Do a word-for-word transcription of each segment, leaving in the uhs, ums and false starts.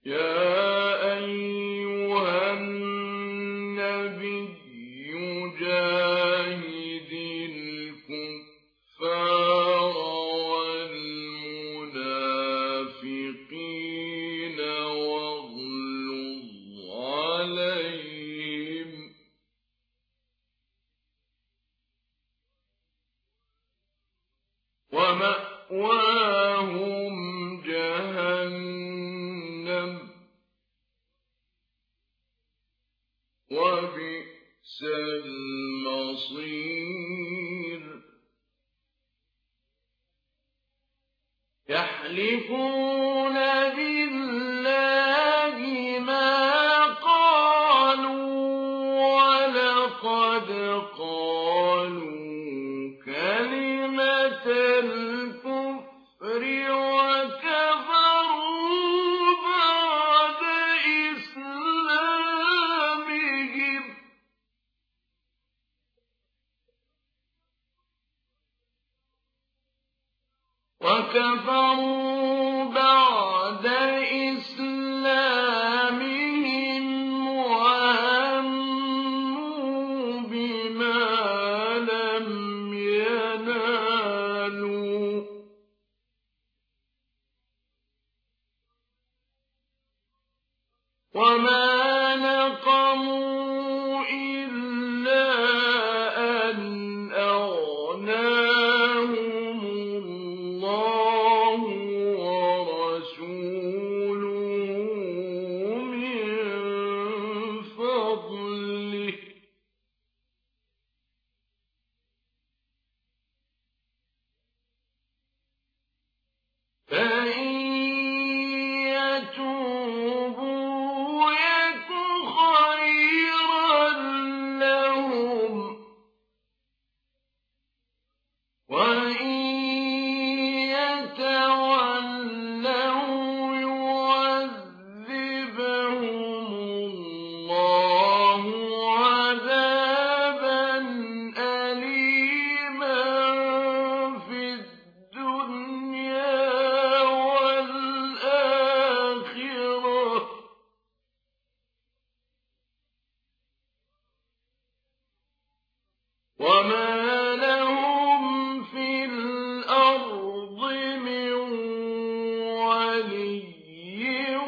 يا أيها النبي جاهد الكفار والمنافقين واغلظ عليهم ومأواهم جهنم وبئس المصير يحلفون بالله ما قالوا ولقد قالوا كلمة الكفر وكفروا بعد إسلامهم وكفروا بعد إسلامهم وهموا بما لم ينالوا وما نقموا إلا أن أغناهم الله ورسوله من فضله فإن يتوبوا يك خيرا لهم وإن يتولوا يعذبهم الله عذابا أليما في الدنيا والآخرة وما لهم في الأرض من ولي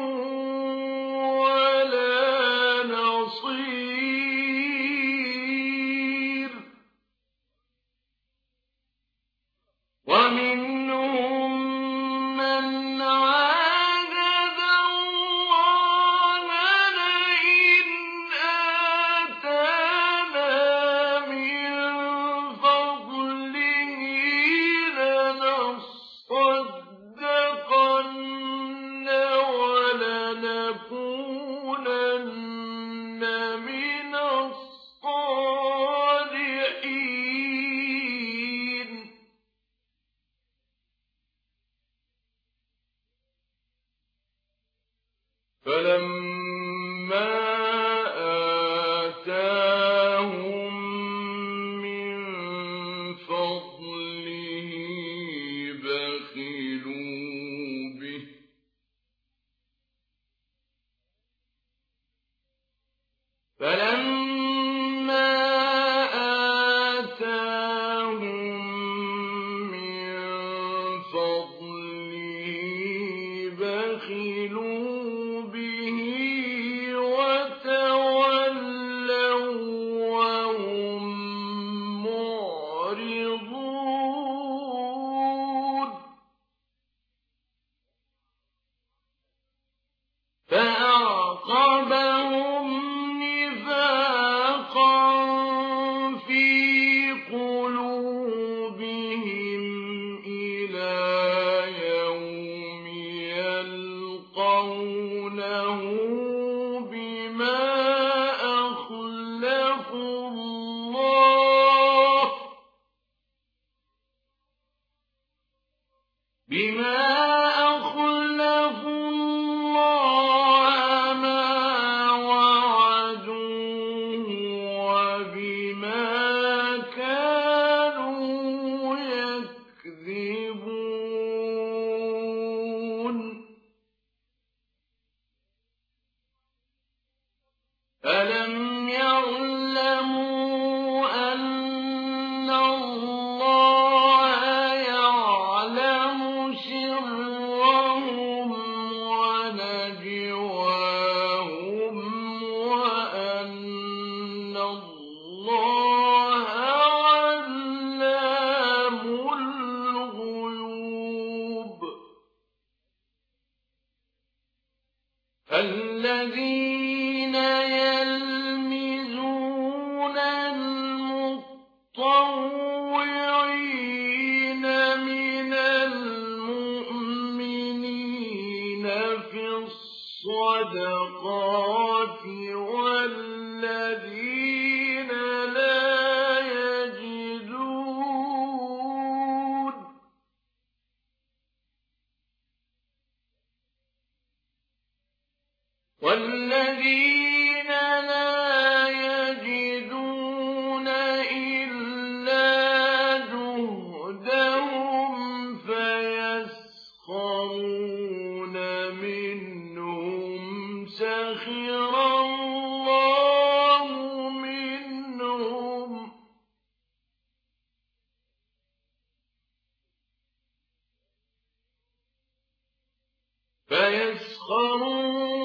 ولا نصير ومنهم من عاهد الله لئن آتانا من فضله لنصدقن ولنكونن من الصالحين فلما آتاهم من فضله بخلوا به فلما آتاهم من فضله بخلوا به وتولوا وهم معرضون فأعقبهم نفاقا في قلوبهم إلى يوم يلقونه بما أخلفوا الله بما أخلفوا الله ما وعدوه وبما كانوا يكذبون الذين يلمزون المطوعين من المؤمنين في الصدقات والذين لا يجدون والذين لا يجدون إلا جهدهم فيسخرون منهم سخر الله منهم فيسخرون